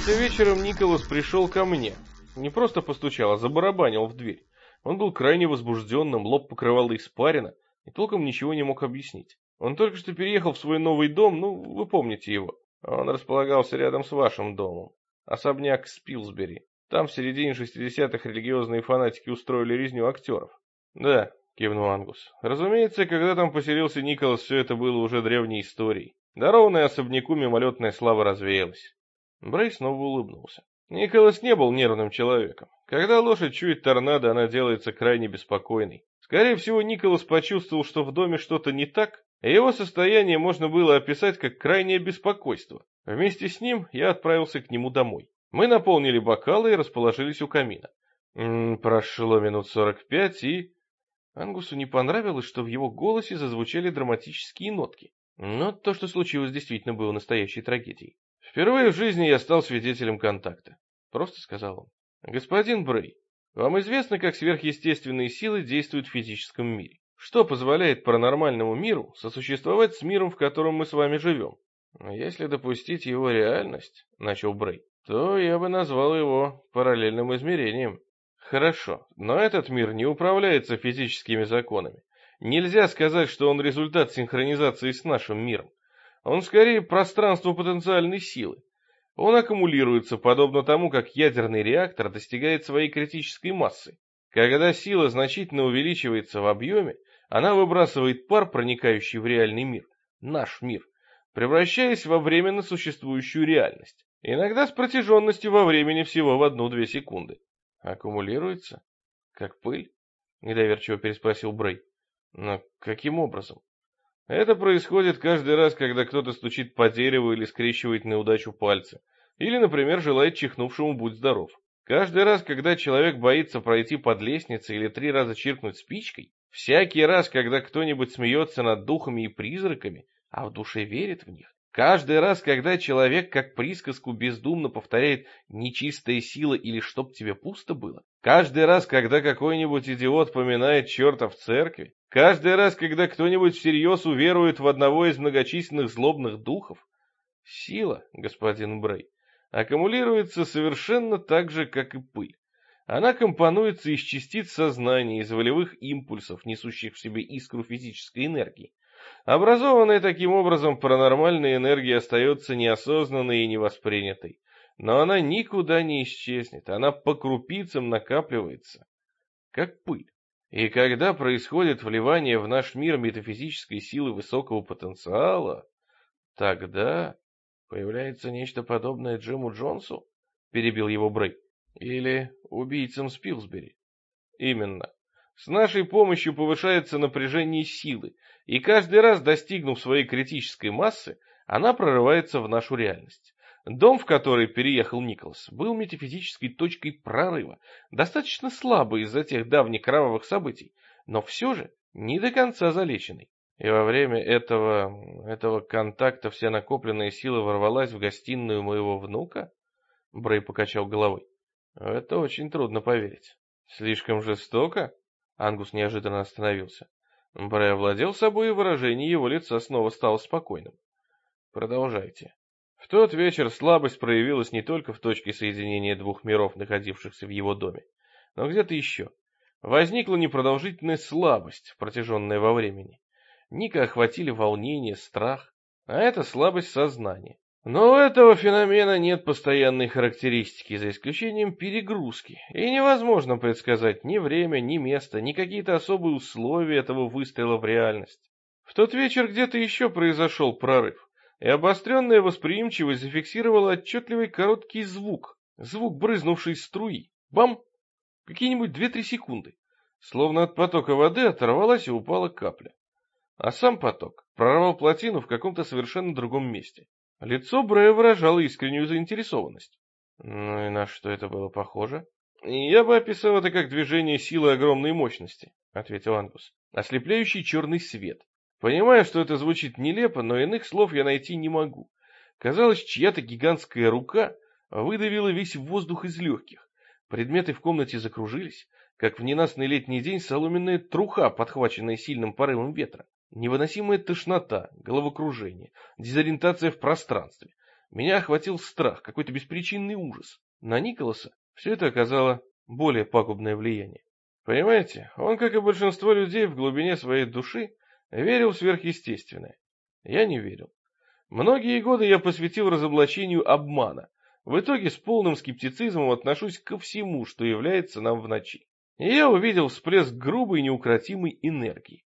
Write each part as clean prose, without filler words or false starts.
Как-то вечером Николас пришел ко мне. Не просто постучал, а забарабанил в дверь. Он был крайне возбужденным, лоб покрывала испарина, и толком ничего не мог объяснить. Он только что переехал в свой новый дом, ну, вы помните его. Он располагался рядом с вашим домом. Особняк Спилсбери. Там в середине 60-х религиозные фанатики устроили резню актеров. Да, кивнул Ангус. Разумеется, когда там поселился Николас, все это было уже древней историей. Дарованная особняку мимолетная слава развеялась. Брей снова улыбнулся. Николас не был нервным человеком. Когда лошадь чует торнадо, она делается крайне беспокойной. Скорее всего, Николас почувствовал, что в доме что-то не так, и его состояние можно было описать как крайнее беспокойство. Вместе с ним я отправился к нему домой. Мы наполнили бокалы и расположились у камина. Прошло минут 45, и... Ангусу не понравилось, что в его голосе зазвучали драматические нотки. Но то, что случилось, действительно было настоящей трагедией. «Впервые в жизни я стал свидетелем контакта», — просто сказал он. «Господин Брей, вам известно, как сверхъестественные силы действуют в физическом мире? Что позволяет паранормальному миру сосуществовать с миром, в котором мы с вами живем? Если допустить его реальность, — начал Брей, — то я бы назвал его параллельным измерением. Хорошо, но этот мир не управляется физическими законами. Нельзя сказать, что он результат синхронизации с нашим миром. Он скорее пространство потенциальной силы. Он аккумулируется, подобно тому, как ядерный реактор достигает своей критической массы. Когда сила значительно увеличивается в объеме, она выбрасывает пар, проникающий в реальный мир, наш мир, превращаясь во временно существующую реальность. Иногда с протяженностью во времени всего в 1-2 секунды. Аккумулируется? Как пыль? Недоверчиво переспросил Брей. Но каким образом? Это происходит каждый раз, когда кто-то стучит по дереву или скрещивает на удачу пальцы. Или, например, желает чихнувшему «будь здоров». Каждый раз, когда человек боится пройти под лестницей или 3 раза чиркнуть спичкой, всякий раз, когда кто-нибудь смеется над духами и призраками, а в душе верит в них, каждый раз, когда человек как присказку бездумно повторяет «нечистая сила» или «чтоб тебе пусто было», каждый раз, когда какой-нибудь идиот поминает черта в церкви, каждый раз, когда кто-нибудь всерьез уверует в одного из многочисленных злобных духов, сила, господин Брей, аккумулируется совершенно так же, как и пыль. Она компонуется из частиц сознания, из волевых импульсов, несущих в себе искру физической энергии. Образованная таким образом паранормальная энергия остается неосознанной и невоспринятой. Но она никуда не исчезнет, она по крупицам накапливается, как пыль. И когда происходит вливание в наш мир метафизической силы высокого потенциала, тогда появляется нечто подобное Джиму Джонсу, перебил его Брей, или убийцам Спилсбери. Именно. С нашей помощью повышается напряжение силы, и каждый раз, достигнув своей критической массы, она прорывается в нашу реальность. Дом, в который переехал Николас, был метафизической точкой прорыва, достаточно слабой из-за тех давних кровавых событий, но все же не до конца залеченный. И во время этого контакта вся накопленная сила ворвалась в гостиную моего внука? Брей покачал головой. Это очень трудно поверить. Слишком жестоко? Ангус неожиданно остановился. Брей овладел собой, и выражение его лица снова стало спокойным. Продолжайте. В тот вечер слабость проявилась не только в точке соединения 2 миров, находившихся в его доме, но где-то еще. Возникла непродолжительная слабость, протяженная во времени. Ника охватили волнение, страх, а это слабость сознания. Но у этого феномена нет постоянной характеристики, за исключением перегрузки, и невозможно предсказать ни время, ни место, ни какие-то особые условия этого выстрела в реальность. В тот вечер где-то еще произошел прорыв, и обостренная восприимчивость зафиксировала отчетливый короткий звук брызнувшей из струи. Бам! Какие-нибудь 2-3 секунды. Словно от потока воды оторвалась и упала капля. А сам поток прорвал плотину в каком-то совершенно другом месте. Лицо Брэя выражало искреннюю заинтересованность. Ну и на что это было похоже? Я бы описал это как движение силы огромной мощности, ответил Ангус. Ослепляющий черный свет. Понимаю, что это звучит нелепо, но иных слов я найти не могу. Казалось, чья-то гигантская рука выдавила весь воздух из легких. Предметы в комнате закружились, как в ненастный летний день соломенная труха, подхваченная сильным порывом ветра. Невыносимая тошнота, головокружение, дезориентация в пространстве. Меня охватил страх, какой-то беспричинный ужас. На Николаса все это оказало более пагубное влияние. Понимаете, он, как и большинство людей в глубине своей души, верил в сверхъестественное. Я не верил. Многие годы я посвятил разоблачению обмана. В итоге с полным скептицизмом отношусь ко всему, что является нам в ночи. И я увидел всплеск грубой неукротимой энергии.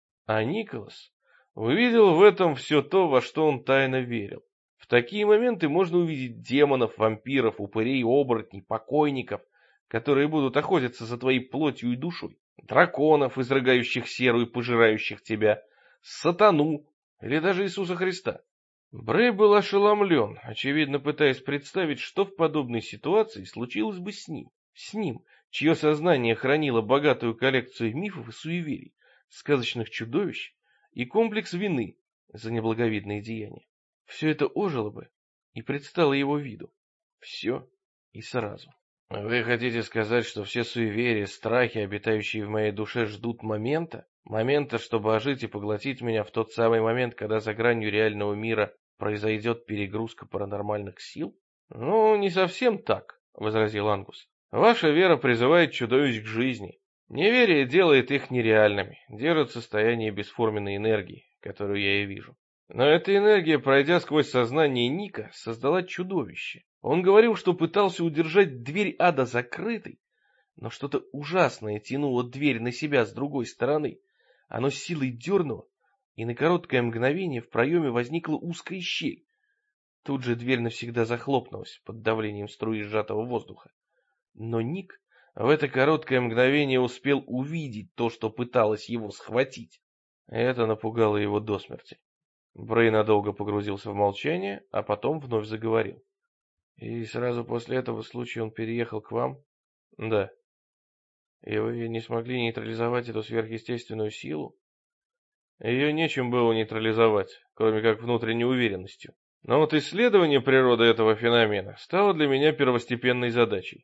А Николас увидел в этом все то, во что он тайно верил. В такие моменты можно увидеть демонов, вампиров, упырей, оборотней, покойников, которые будут охотиться за твоей плотью и душой, драконов, изрыгающих серу и пожирающих тебя, сатану или даже Иисуса Христа. Брей был ошеломлен, очевидно пытаясь представить, что в подобной ситуации случилось бы с ним, чье сознание хранило богатую коллекцию мифов и суеверий, сказочных чудовищ и комплекс вины за неблаговидные деяния. Все это ожило бы и предстало его виду. Все и сразу. Вы хотите сказать, что все суеверия, страхи, обитающие в моей душе, ждут момента? Момента, чтобы ожить и поглотить меня в тот самый момент, когда за гранью реального мира произойдет перегрузка паранормальных сил? Ну, не совсем так, возразил Ангус. Ваша вера призывает чудовищ к жизни. Неверие делает их нереальными, держит в состоянии бесформенной энергии, которую я и вижу. Но эта энергия, пройдя сквозь сознание Ника, создала чудовище. Он говорил, что пытался удержать дверь ада закрытой, но что-то ужасное тянуло дверь на себя с другой стороны. Оно с силой дернуло, и на короткое мгновение в проеме возникла узкая щель. Тут же дверь навсегда захлопнулась под давлением струи сжатого воздуха. Но Ник в это короткое мгновение успел увидеть то, что пыталось его схватить. Это напугало его до смерти. Брей надолго погрузился в молчание, а потом вновь заговорил. И сразу после этого случая он переехал к вам? Да. И вы не смогли нейтрализовать эту сверхъестественную силу? Ее нечем было нейтрализовать, кроме как внутренней уверенностью. Но вот исследование природы этого феномена стало для меня первостепенной задачей.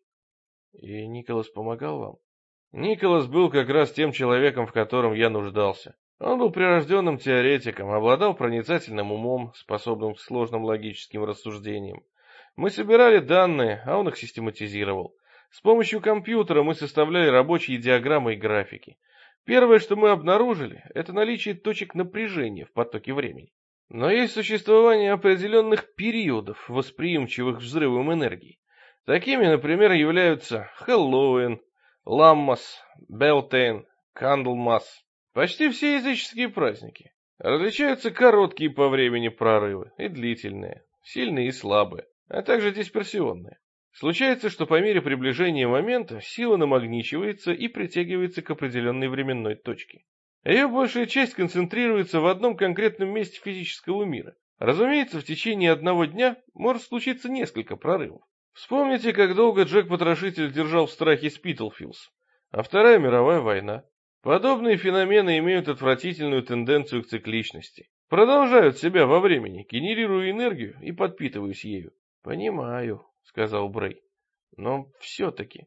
И Николас помогал вам? Николас был как раз тем человеком, в котором я нуждался. Он был прирожденным теоретиком, обладал проницательным умом, способным к сложным логическим рассуждениям. Мы собирали данные, а он их систематизировал. С помощью компьютера мы составляли рабочие диаграммы и графики. Первое, что мы обнаружили, это наличие точек напряжения в потоке времени. Но есть существование определенных периодов, восприимчивых к взрывам энергии. Такими, например, являются Хэллоуин, Ламмас, Белтейн, Кандлмас. Почти все языческие праздники. Различаются короткие по времени прорывы и длительные, сильные и слабые, а также дисперсионные. Случается, что по мере приближения момента сила намагничивается и притягивается к определенной временной точке. Ее большая часть концентрируется в одном конкретном месте физического мира. Разумеется, в течение одного дня может случиться несколько прорывов. Вспомните, как долго Джек-потрошитель держал в страхе Спитлфилдс, а Вторая мировая война. Подобные феномены имеют отвратительную тенденцию к цикличности. Продолжают себя во времени, генерируя энергию и подпитываясь ею. «Понимаю», — сказал Брей. «Но все-таки...»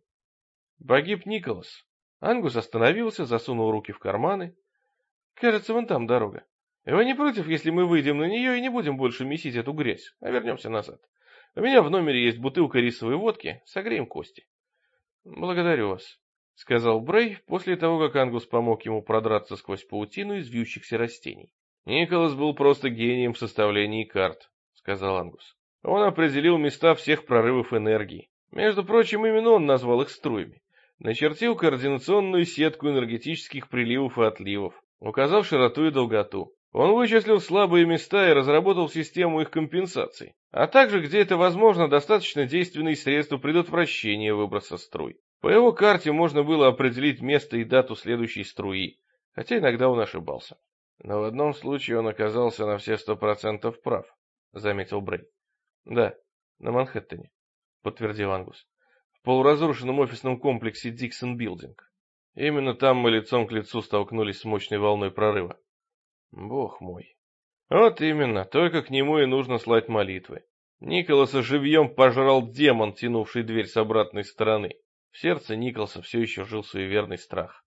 Погиб Николас. Ангус остановился, засунул руки в карманы. «Кажется, вон там дорога. Вы не против, если мы выйдем на нее и не будем больше месить эту грязь, а вернемся назад? У меня в номере есть бутылка рисовой водки, согреем кости». «Благодарю вас», — сказал Брей после того, как Ангус помог ему продраться сквозь паутину из вьющихся растений. «Николас был просто гением в составлении карт», — сказал Ангус. «Он определил места всех прорывов энергии. Между прочим, именно он назвал их струями. Начертил координационную сетку энергетических приливов и отливов, указал широту и долготу. Он вычислил слабые места и разработал систему их компенсаций, а также, где это возможно, достаточно действенные средства предотвращения выброса струй. По его карте можно было определить место и дату следующей струи, хотя иногда он ошибался. Но в одном случае он оказался на все 100% прав, заметил Брей. Да, на Манхэттене, подтвердил Ангус. В полуразрушенном офисном комплексе Диксон Билдинг. Именно там мы лицом к лицу столкнулись с мощной волной прорыва. Бог мой. Вот именно, только к нему и нужно слать молитвы. Николаса живьем пожрал демон, тянувший дверь с обратной стороны. В сердце Николаса все еще жил суеверный страх.